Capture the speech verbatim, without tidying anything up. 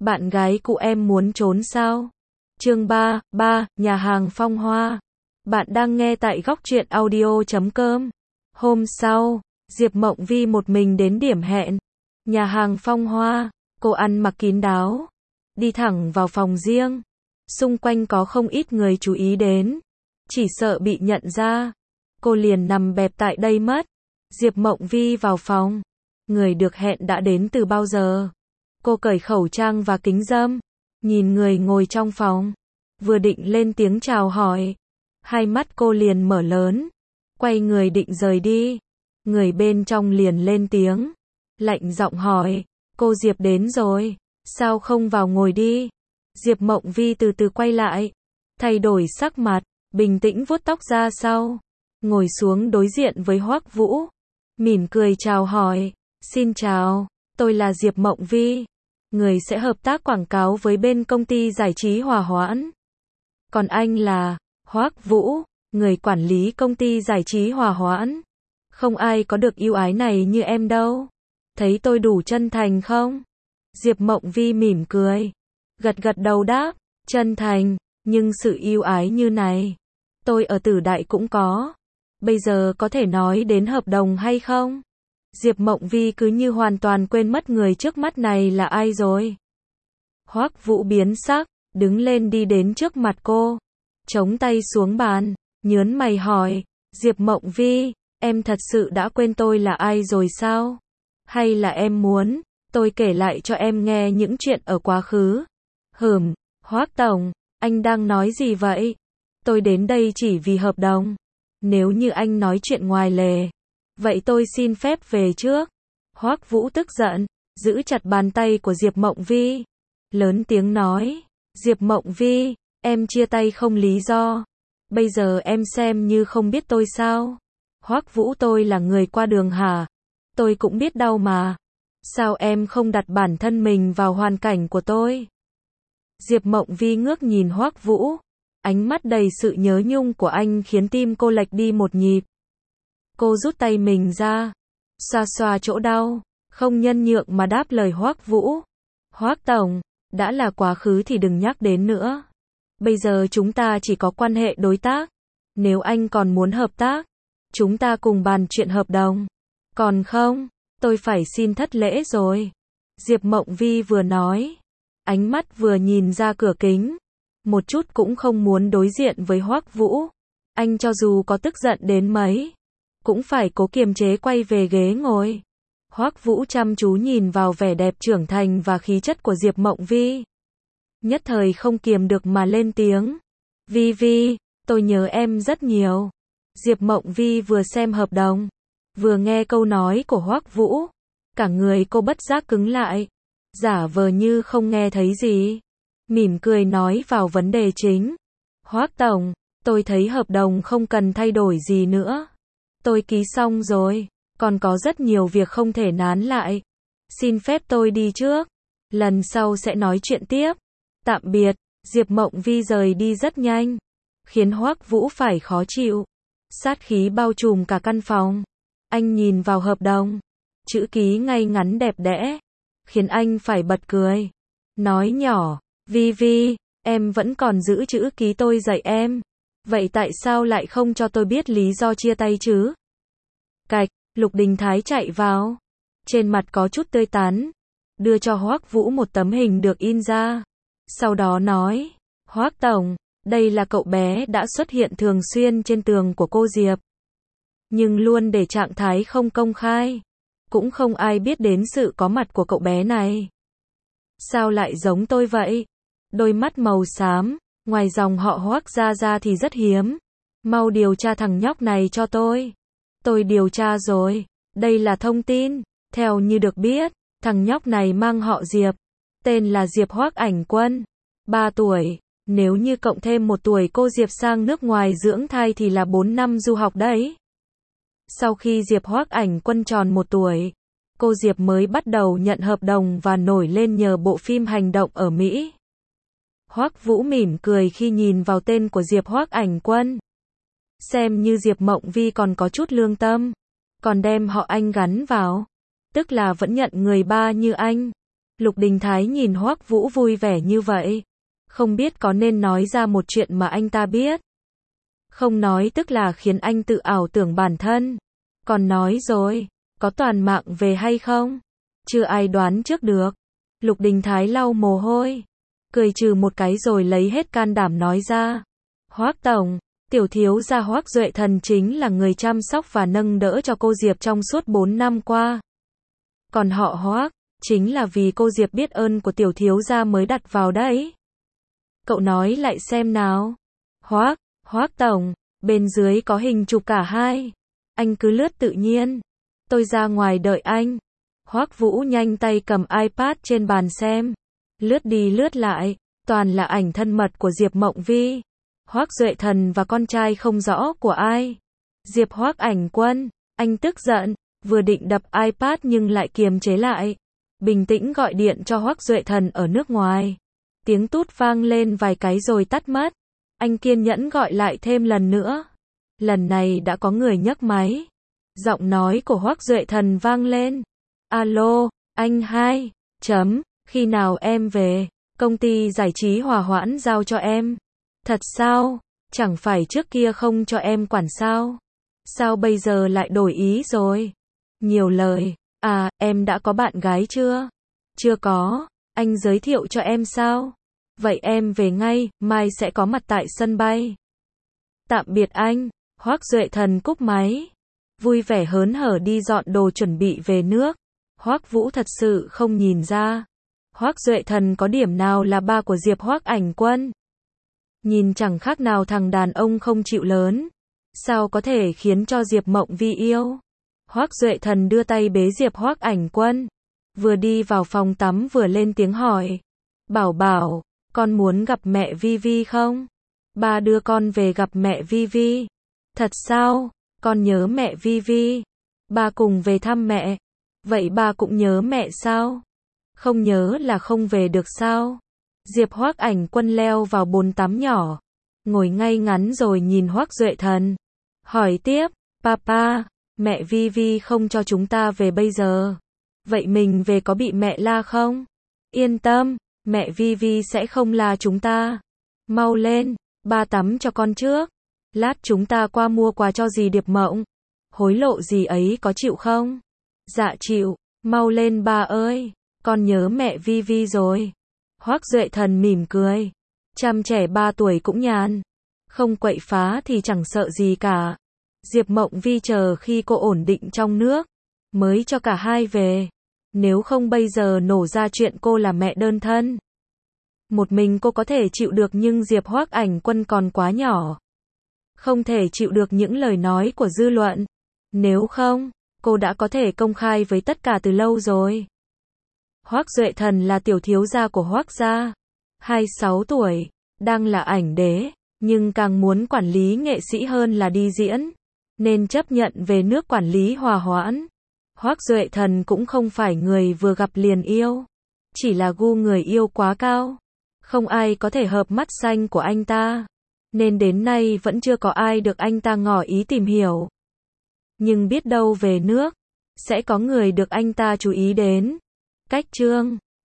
Bạn gái cũ em muốn trốn sao? Chương ba, ba, nhà hàng Phong Hoa. Bạn đang nghe tại góc truyện audio chấm com. Hôm sau, Diệp Mộng Vi một mình đến điểm hẹn. Nhà hàng Phong Hoa, cô ăn mặc kín đáo. Đi thẳng vào phòng riêng. Xung quanh có không ít người chú ý đến. Chỉ sợ bị nhận ra. Cô liền nằm bẹp tại đây mất. Diệp Mộng Vi vào phòng. Người được hẹn đã đến từ bao giờ? Cô cởi khẩu trang và kính râm. Nhìn người ngồi trong phòng. Vừa định lên tiếng chào hỏi. Hai mắt cô liền mở lớn. Quay người định rời đi. Người bên trong liền lên tiếng. Lạnh giọng hỏi. Cô Diệp đến rồi. Sao không vào ngồi đi? Diệp Mộng Vi từ từ quay lại. Thay đổi sắc mặt. Bình tĩnh vuốt tóc ra sau. Ngồi xuống đối diện với Hoắc Vũ. Mỉm cười chào hỏi. Xin chào. Tôi là Diệp Mộng Vi. Người sẽ hợp tác quảng cáo với bên công ty giải trí Hòa Hoãn. Còn anh là Hoắc Vũ, người quản lý công ty giải trí Hòa Hoãn. Không ai có được ưu ái này như em đâu. Thấy tôi đủ chân thành không? Diệp Mộng Vi mỉm cười. Gật gật đầu đáp. Chân thành, nhưng sự ưu ái như này. Tôi ở Tử Đại cũng có. Bây giờ có thể nói đến hợp đồng hay không? Diệp Mộng Vi cứ như hoàn toàn quên mất người trước mắt này là ai rồi. Hoắc Vũ biến sắc, đứng lên đi đến trước mặt cô. Chống tay xuống bàn, nhớn mày hỏi. Diệp Mộng Vi, em thật sự đã quên tôi là ai rồi sao? Hay là em muốn tôi kể lại cho em nghe những chuyện ở quá khứ? Hừm, Hoắc Tổng, anh đang nói gì vậy? Tôi đến đây chỉ vì hợp đồng. Nếu như anh nói chuyện ngoài lề, vậy tôi xin phép về trước. Hoắc Vũ tức giận, giữ chặt bàn tay của Diệp Mộng Vi. Lớn tiếng nói. Diệp Mộng Vi, em chia tay không lý do. Bây giờ em xem như không biết tôi sao? Hoắc Vũ, tôi là người qua đường hả? Tôi cũng biết đau mà. Sao em không đặt bản thân mình vào hoàn cảnh của tôi? Diệp Mộng Vi ngước nhìn Hoắc Vũ. Ánh mắt đầy sự nhớ nhung của anh khiến tim cô lệch đi một nhịp. Cô rút tay mình ra. Xoa xoa chỗ đau. Không nhân nhượng mà đáp lời Hoắc Vũ. Hoắc Tổng, đã là quá khứ thì đừng nhắc đến nữa. Bây giờ chúng ta chỉ có quan hệ đối tác. Nếu anh còn muốn hợp tác, chúng ta cùng bàn chuyện hợp đồng. Còn không, tôi phải xin thất lễ rồi. Diệp Mộng Vi vừa nói. Ánh mắt vừa nhìn ra cửa kính. Một chút cũng không muốn đối diện với Hoắc Vũ. Anh cho dù có tức giận đến mấy, cũng phải cố kiềm chế quay về ghế ngồi. Hoắc Vũ chăm chú nhìn vào vẻ đẹp trưởng thành và khí chất của Diệp Mộng Vi. Nhất thời không kiềm được mà lên tiếng. Vi Vi, tôi nhớ em rất nhiều. Diệp Mộng Vi vừa xem hợp đồng, vừa nghe câu nói của Hoắc Vũ. Cả người cô bất giác cứng lại. Giả vờ như không nghe thấy gì. Mỉm cười nói vào vấn đề chính. Hoắc Tổng, tôi thấy hợp đồng không cần thay đổi gì nữa. Tôi ký xong rồi, còn có rất nhiều việc không thể nán lại. Xin phép tôi đi trước. Lần sau sẽ nói chuyện tiếp. Tạm biệt. Diệp Mộng Vi rời đi rất nhanh, khiến Hoắc Vũ phải khó chịu. Sát khí bao trùm cả căn phòng. Anh nhìn vào hợp đồng. Chữ ký ngay ngắn đẹp đẽ, khiến anh phải bật cười. Nói nhỏ. Vi Vi, em vẫn còn giữ chữ ký tôi dạy em. Vậy tại sao lại không cho tôi biết lý do chia tay chứ? Cạch, Lục Đình Thái chạy vào. Trên mặt có chút tươi tắn. Đưa cho Hoắc Vũ một tấm hình được in ra. Sau đó nói. Hoắc Tổng, đây là cậu bé đã xuất hiện thường xuyên trên tường của cô Diệp. Nhưng luôn để trạng thái không công khai. Cũng không ai biết đến sự có mặt của cậu bé này. Sao lại giống tôi vậy? Đôi mắt màu xám, ngoài dòng họ Hoắc ra ra thì rất hiếm. Mau điều tra thằng nhóc này cho tôi. Tôi điều tra rồi. Đây là thông tin. Theo như được biết, thằng nhóc này mang họ Diệp. Tên là Diệp Hoắc Ảnh Quân. ba tuổi. Nếu như cộng thêm một tuổi cô Diệp sang nước ngoài dưỡng thai thì là bốn năm du học đấy. Sau khi Diệp Hoắc Ảnh Quân tròn một tuổi, cô Diệp mới bắt đầu nhận hợp đồng và nổi lên nhờ bộ phim hành động ở Mỹ. Hoắc Vũ mỉm cười khi nhìn vào tên của Diệp Hoắc Ảnh Quân. Xem như Diệp Mộng Vi còn có chút lương tâm, còn đem họ anh gắn vào, tức là vẫn nhận người ba như anh. Lục Đình Thái nhìn Hoắc Vũ vui vẻ như vậy, không biết có nên nói ra một chuyện mà anh ta biết. Không nói tức là khiến anh tự ảo tưởng bản thân. Còn nói rồi, có toàn mạng về hay không? Chưa ai đoán trước được. Lục Đình Thái lau mồ hôi, cười trừ một cái rồi lấy hết can đảm nói ra. Hoắc tổng, tiểu thiếu gia Hoắc Duệ Thần chính là người chăm sóc và nâng đỡ cho cô Diệp trong suốt bốn năm qua. Còn họ Hoắc, chính là vì cô Diệp biết ơn của tiểu thiếu gia mới đặt vào đấy. Cậu nói lại xem nào. Hoắc, Hoắc tổng, bên dưới có hình chụp cả hai. Anh cứ lướt tự nhiên. Tôi ra ngoài đợi anh. Hoắc Vũ nhanh tay cầm iPad trên bàn xem. Lướt đi lướt lại, toàn là ảnh thân mật của Diệp Mộng Vi, Hoắc Duệ Thần và con trai không rõ của ai. Diệp Hoắc Ảnh Quân, anh tức giận, vừa định đập iPad nhưng lại kiềm chế lại. Bình tĩnh gọi điện cho Hoắc Duệ Thần ở nước ngoài. Tiếng tút vang lên vài cái rồi tắt mất. Anh kiên nhẫn gọi lại thêm lần nữa. Lần này đã có người nhấc máy. Giọng nói của Hoắc Duệ Thần vang lên. Alo, anh hai, chấm, khi nào em về, công ty giải trí Hòa Hoãn giao cho em. Thật sao, chẳng phải trước kia không cho em quản sao? Sao bây giờ lại đổi ý rồi? Nhiều lời, à, em đã có bạn gái chưa? Chưa có, anh giới thiệu cho em sao? Vậy em về ngay, mai sẽ có mặt tại sân bay. Tạm biệt anh, Hoắc Duệ Thần cúp máy. Vui vẻ hớn hở đi dọn đồ chuẩn bị về nước. Hoắc Vũ thật sự không nhìn ra. Hoắc Duệ Thần có điểm nào là ba của Diệp Hoắc Ảnh Quân. Nhìn chẳng khác nào thằng đàn ông không chịu lớn. Sao có thể khiến cho Diệp Mộng Vi yêu? Hoắc Duệ Thần đưa tay bế Diệp Hoắc Ảnh Quân. Vừa đi vào phòng tắm vừa lên tiếng hỏi. Bảo bảo, con muốn gặp mẹ Vi Vi không? Ba đưa con về gặp mẹ Vi Vi. Thật sao? Con nhớ mẹ Vi Vi. Ba cùng về thăm mẹ. Vậy ba cũng nhớ mẹ sao? Không nhớ là không về được sao? Diệp Hoắc Ảnh Quân leo vào bồn tắm nhỏ, ngồi ngay ngắn rồi nhìn Hoắc Duệ Thần. Hỏi tiếp, Papa, mẹ Vi Vi không cho chúng ta về bây giờ. Vậy mình về có bị mẹ la không? Yên tâm, mẹ Vi Vi sẽ không la chúng ta. Mau lên, ba tắm cho con trước. Lát chúng ta qua mua quà cho dì Điệp Mộng. Hối lộ gì ấy có chịu không? Dạ chịu, mau lên ba ơi, con nhớ mẹ Vi Vi rồi. Hoắc Duệ Thần mỉm cười. Chăm trẻ ba tuổi cũng nhàn. Không quậy phá thì chẳng sợ gì cả. Diệp Mộng Vi chờ khi cô ổn định trong nước, mới cho cả hai về. Nếu không bây giờ nổ ra chuyện cô là mẹ đơn thân. Một mình cô có thể chịu được nhưng Diệp Hoắc Ảnh Quân còn quá nhỏ. Không thể chịu được những lời nói của dư luận. Nếu không, cô đã có thể công khai với tất cả từ lâu rồi. Hoắc Duệ Thần là tiểu thiếu gia của Hoắc gia, hai mươi sáu tuổi, đang là ảnh đế, nhưng càng muốn quản lý nghệ sĩ hơn là đi diễn, nên chấp nhận về nước quản lý Hòa Hoãn. Hoắc Duệ Thần cũng không phải người vừa gặp liền yêu, chỉ là gu người yêu quá cao, không ai có thể hợp mắt xanh của anh ta, nên đến nay vẫn chưa có ai được anh ta ngỏ ý tìm hiểu. Nhưng biết đâu về nước, sẽ có người được anh ta chú ý đến. Cách chương